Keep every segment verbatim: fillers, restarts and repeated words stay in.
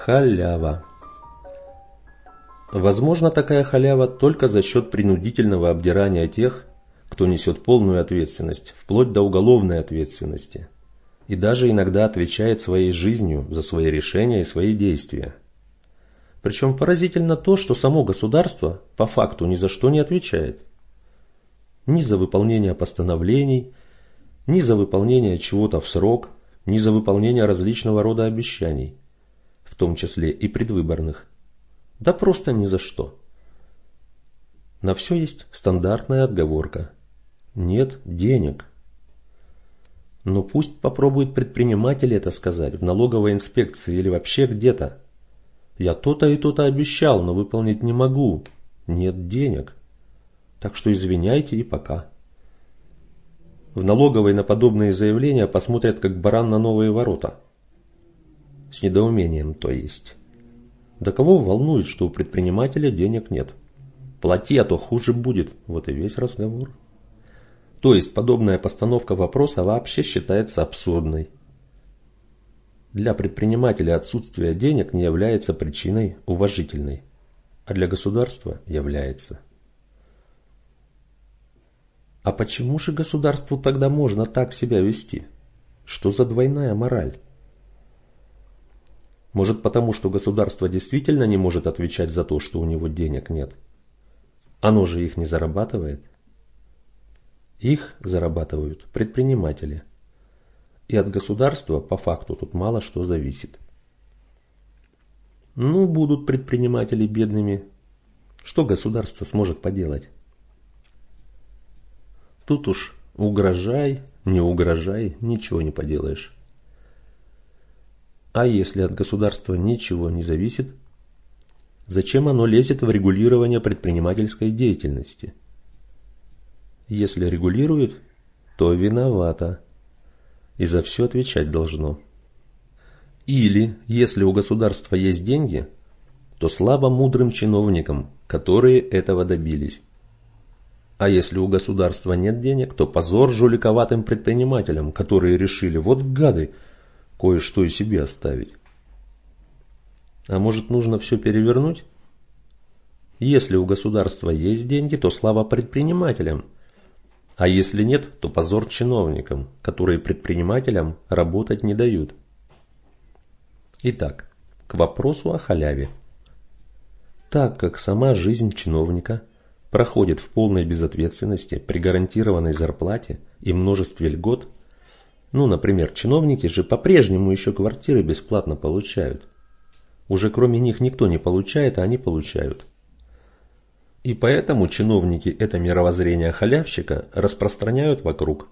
Халява. Возможно, такая халява только за счет принудительного обдирания тех, кто несет полную ответственность, вплоть до уголовной ответственности, и даже иногда отвечает своей жизнью за свои решения и свои действия. Причем поразительно то, что само государство по факту ни за что не отвечает. Ни за выполнение постановлений, ни за выполнение чего-то в срок, ни за выполнение различного рода обещаний, в том числе и предвыборных. Да просто ни за что. На все есть стандартная отговорка. Нет денег. Но пусть попробует предприниматель это сказать в налоговой инспекции или вообще где-то. Я то-то и то-то обещал, но выполнить не могу. Нет денег. Так что извиняйте и пока. В налоговой на подобные заявления посмотрят как баран на новые ворота. С недоумением, то есть. Да кого волнует, что у предпринимателя денег нет? Плати, а то хуже будет. Вот и весь разговор. То есть подобная постановка вопроса вообще считается абсурдной. Для предпринимателя отсутствие денег не является причиной уважительной, а для государства является. А почему же государству тогда можно так себя вести? Что за двойная мораль? Может, потому что государство действительно не может отвечать за то, что у него денег нет? Оно же их не зарабатывает. Их зарабатывают предприниматели. И от государства по факту тут мало что зависит. Ну, будут предприниматели бедными. Что государство сможет поделать? Тут уж угрожай, не угрожай, ничего не поделаешь. А если от государства ничего не зависит, зачем оно лезет в регулирование предпринимательской деятельности? Если регулирует, то виновато. И за все отвечать должно. Или, если у государства есть деньги, то слава мудрым чиновникам, которые этого добились. А если у государства нет денег, то позор жуликоватым предпринимателям, которые решили, вот гады, кое-что и себе оставить. А может, нужно все перевернуть? Если у государства есть деньги, то слава предпринимателям. А если нет, то позор чиновникам, которые предпринимателям работать не дают. Итак, к вопросу о халяве. Так как сама жизнь чиновника проходит в полной безответственности при гарантированной зарплате и множестве льгот, ну, например, чиновники же по-прежнему еще квартиры бесплатно получают. Уже кроме них никто не получает, а они получают. И поэтому чиновники это мировоззрение халявщика распространяют вокруг.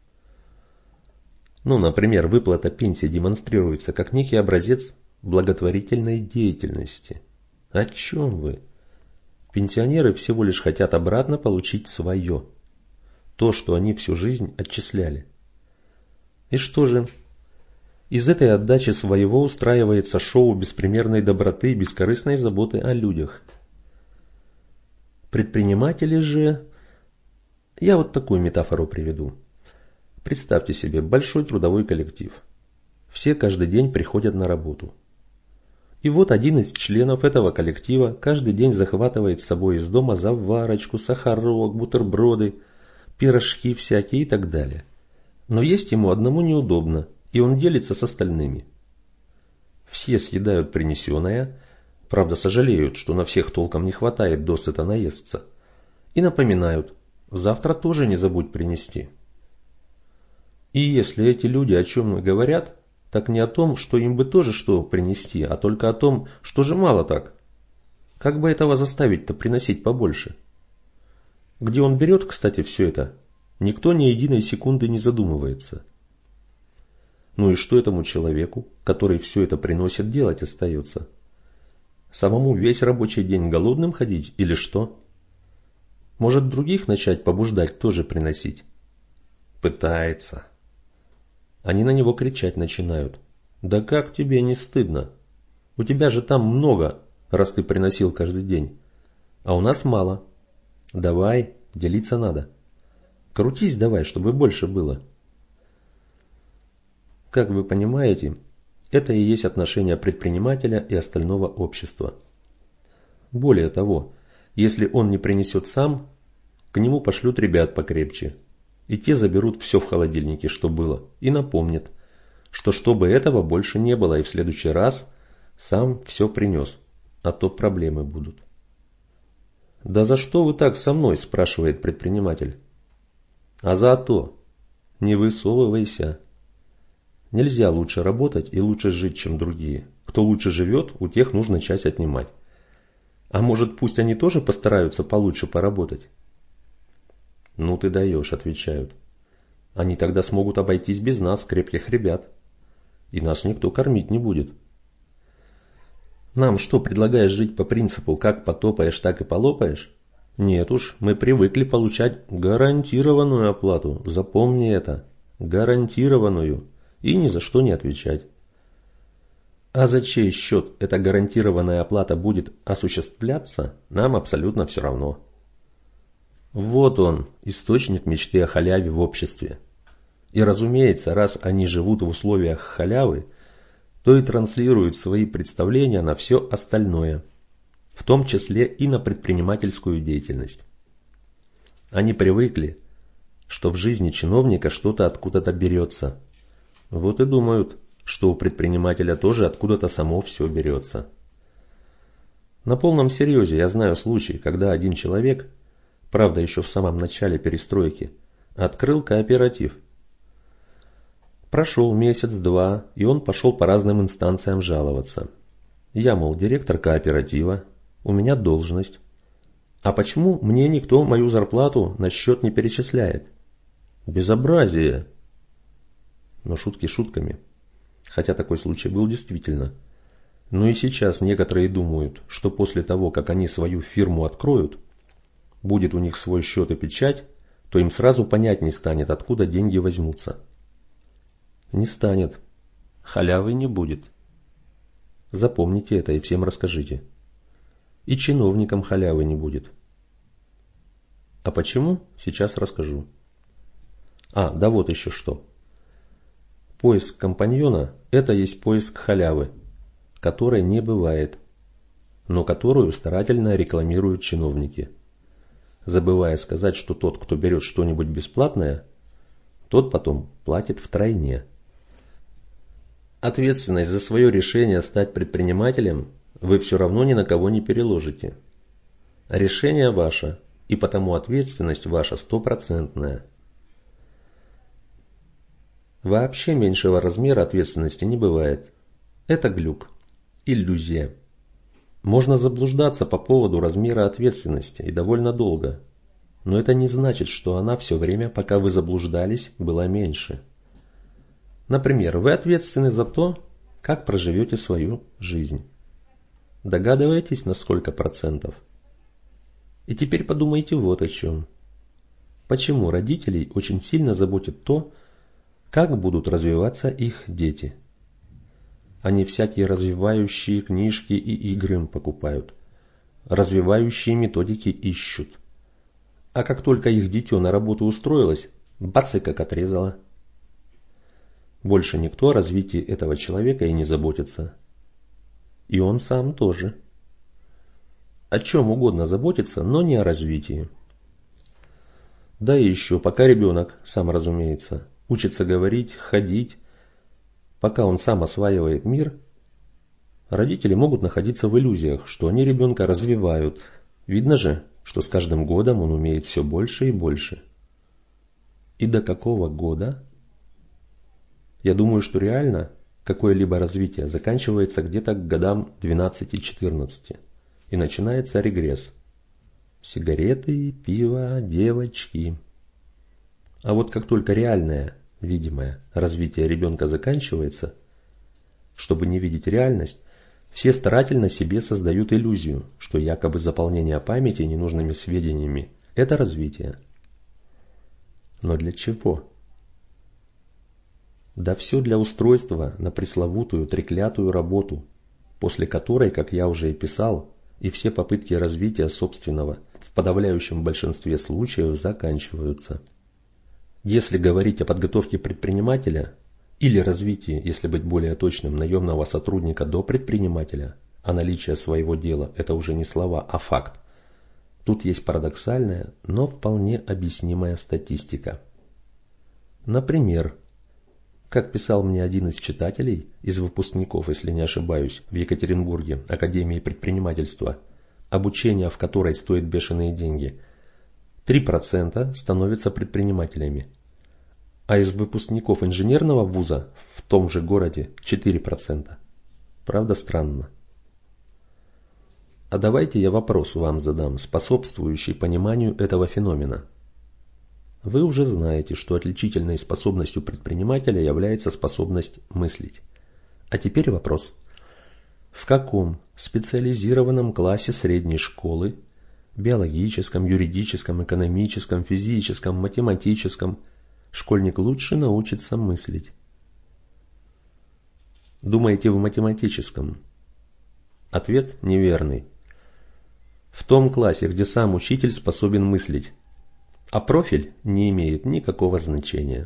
Ну, например, выплата пенсии демонстрируется как некий образец благотворительной деятельности. О чем вы? Пенсионеры всего лишь хотят обратно получить свое. То, что они всю жизнь отчисляли. И что же? Из этой отдачи своего устраивается шоу беспримерной доброты и бескорыстной заботы о людях. Предприниматели же... Я вот такую метафору приведу. Представьте себе большой трудовой коллектив. Все каждый день приходят на работу. И вот один из членов этого коллектива каждый день захватывает с собой из дома заварочку, сахарок, бутерброды, пирожки всякие и так далее. Но есть ему одному неудобно, и он делится с остальными. Все съедают принесенное, правда сожалеют, что на всех толком не хватает досыта наесться, и напоминают, завтра тоже не забудь принести. И если эти люди о чем говорят, так не о том, что им бы тоже что принести, а только о том, что же мало так. Как бы этого заставить-то приносить побольше? Где он берет, кстати, все это? Никто ни единой секунды не задумывается. Ну и что этому человеку, который все это приносит, делать остается? Самому весь рабочий день голодным ходить или что? Может, других начать побуждать тоже приносить? Пытается. Они на него кричать начинают. Да как тебе не стыдно? У тебя же там много, раз ты приносил каждый день. А у нас мало. Давай, делиться надо. Крутись давай, чтобы больше было. Как вы понимаете, Это и есть отношение предпринимателя и остального общества. Более того, если он не принесет сам, к нему пошлют ребят покрепче, и те заберут все в холодильнике, что было, и напомнят, что чтобы этого больше не было, и в следующий раз сам все принес, а то проблемы будут. «Да за что вы так со мной?» – спрашивает предприниматель. «А за то. Не высовывайся. Нельзя лучше работать и лучше жить, чем другие. Кто лучше живет, у тех нужно часть отнимать. А может, пусть они тоже постараются получше поработать?» «Ну ты даешь», – отвечают. «Они тогда смогут обойтись без нас, крепких ребят. И нас никто кормить не будет». Нам что, предлагаешь жить по принципу «как потопаешь, так и полопаешь»? Нет уж, мы привыкли получать гарантированную оплату, запомни это, гарантированную, и ни за что не отвечать. А за чей счет эта гарантированная оплата будет осуществляться, нам абсолютно все равно. Вот он, источник мечты о халяве в обществе. И разумеется, раз они живут в условиях халявы, то и транслируют свои представления на все остальное, в том числе и на предпринимательскую деятельность. Они привыкли, что в жизни чиновника что-то откуда-то берется. Вот и думают, что у предпринимателя тоже откуда-то само все берется. На полном серьезе я знаю случай, когда один человек, правда еще в самом начале перестройки, открыл кооператив. Прошел месяц-два, и он пошел по разным инстанциям жаловаться. Я, мол, директор кооператива, у меня должность. А почему мне никто мою зарплату на счет не перечисляет? Безобразие! Но шутки шутками. Хотя такой случай был действительно. Но и сейчас некоторые думают, что после того, как они свою фирму откроют, будет у них свой счет и печать, то им сразу понятней станет, откуда деньги возьмутся. Не станет. Халявы не будет. Запомните это и всем расскажите. И чиновникам халявы не будет. А почему? Сейчас расскажу. А, да вот еще что. Поиск компаньона – это есть поиск халявы, которой не бывает, но которую старательно рекламируют чиновники, забывая сказать, что тот, кто берет что-нибудь бесплатное, тот потом платит втройне. Ответственность за свое решение стать предпринимателем вы все равно ни на кого не переложите. Решение ваше, и потому ответственность ваша стопроцентная. Вообще меньшего размера ответственности не бывает. Это глюк, иллюзия. Можно заблуждаться по поводу размера ответственности и довольно долго, но это не значит, что она все время, пока вы заблуждались, была меньше. Например, вы ответственны за то, как проживете свою жизнь. Догадываетесь, на сколько процентов? И теперь подумайте вот о чем. Почему родителей очень сильно заботит то, как будут развиваться их дети? Они всякие развивающие книжки и игры им покупают, развивающие методики ищут. А как только их дитё на работу устроилось, бац и как отрезало. Больше никто о развитии этого человека и не заботится. И он сам тоже. О чем угодно заботится, но не о развитии. Да и еще, пока ребенок, сам разумеется, учится говорить, ходить, пока он сам осваивает мир, родители могут находиться в иллюзиях, что они ребенка развивают. Видно же, что с каждым годом он умеет все больше и больше. И до какого года? Я думаю, что реально какое-либо развитие заканчивается где-то к годам двенадцати-четырнадцати, и начинается регресс. Сигареты, пиво, девочки. А вот как только реальное, видимое развитие ребенка заканчивается, чтобы не видеть реальность, все старательно себе создают иллюзию, что якобы заполнение памяти ненужными сведениями – это развитие. Но для чего? Да все для устройства на пресловутую треклятую работу, после которой, как я уже и писал, и все попытки развития собственного в подавляющем большинстве случаев заканчиваются. Если говорить о подготовке предпринимателя, или развитие, если быть более точным, наемного сотрудника до предпринимателя, а наличие своего дела – это уже не слова, а факт. Тут есть парадоксальная, но вполне объяснимая статистика. Например, как писал мне один из читателей, из выпускников, если не ошибаюсь, в Екатеринбурге, Академии предпринимательства, обучение в которой стоит бешеные деньги, три процента становятся предпринимателями, а из выпускников инженерного вуза в том же городе четыре процента. Правда, странно? А давайте я вопрос вам задам, способствующий пониманию этого феномена. Вы уже знаете, что отличительной способностью предпринимателя является способность мыслить. А теперь вопрос. В каком специализированном классе средней школы, биологическом, юридическом, экономическом, физическом, математическом, школьник лучше научится мыслить? Думаете, в математическом? Ответ неверный. В том классе, где сам учитель способен мыслить, а профиль не имеет никакого значения.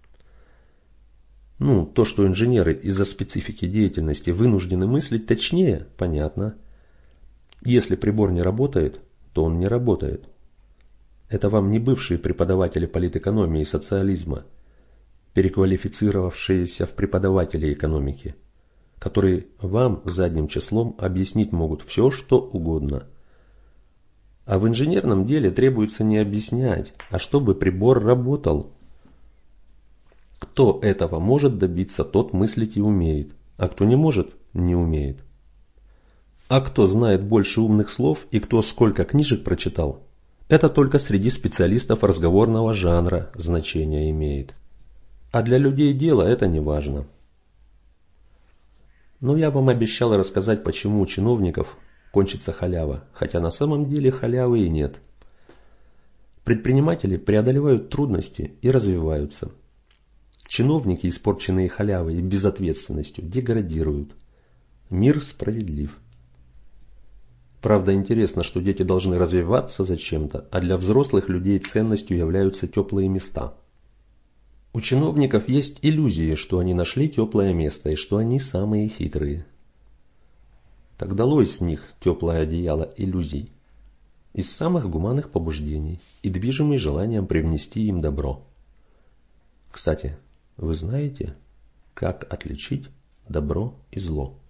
Ну, то, что инженеры из-за специфики деятельности вынуждены мыслить точнее, понятно. Если прибор не работает, то он не работает. Это вам не бывшие преподаватели политэкономии и социализма, переквалифицировавшиеся в преподаватели экономики, которые вам задним числом объяснить могут все, что угодно. А в инженерном деле требуется не объяснять, а чтобы прибор работал. Кто этого может добиться, тот мыслить и умеет, а кто не может, не умеет. А кто знает больше умных слов и кто сколько книжек прочитал, это только среди специалистов разговорного жанра значение имеет. А для людей дела это не важно. Но я вам обещал рассказать, почему у чиновников кончится халява, хотя на самом деле халявы и нет. Предприниматели преодолевают трудности и развиваются. Чиновники, испорченные халявой и безответственностью, деградируют. Мир справедлив. Правда, интересно, что дети должны развиваться зачем-то, а для взрослых людей ценностью являются теплые места. У чиновников есть иллюзии, что они нашли теплое место и что они самые хитрые. Так долой с них теплое одеяло иллюзий, из самых гуманных побуждений и движимый желанием привнести им добро. Кстати, вы знаете, как отличить добро и зло?